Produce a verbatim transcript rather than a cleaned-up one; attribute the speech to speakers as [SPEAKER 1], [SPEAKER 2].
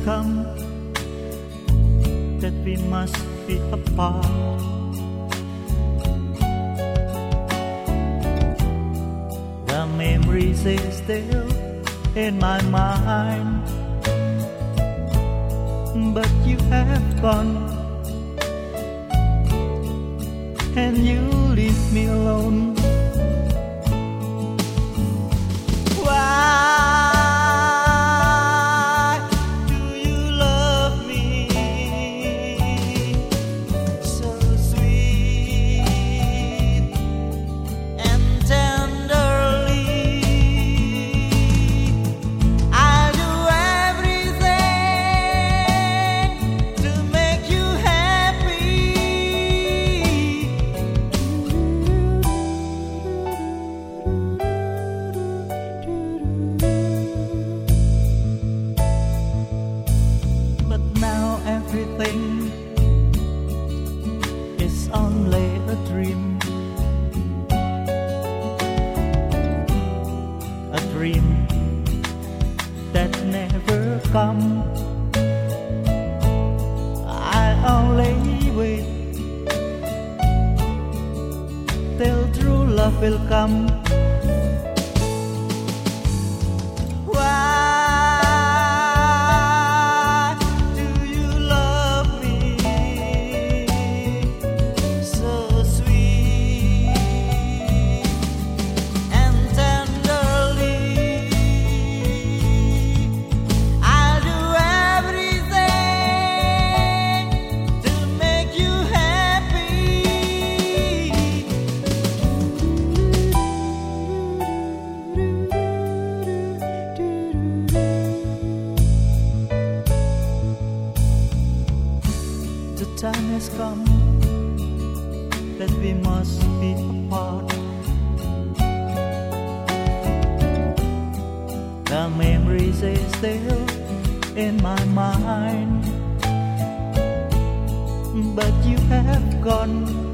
[SPEAKER 1] come that we must be apart. The memories are still in my mind, but you have gone, and you leave me alone. Why do you love me so sweet and tenderly? I do everything to make you happy, but now everything is only a dream, a dream that never come. I only wait till true love will come. Why do you love me so sweet and tenderly? I'll do everything to make you happy. The time has come that we must be apart. The memories are still in my mind, but you have gone,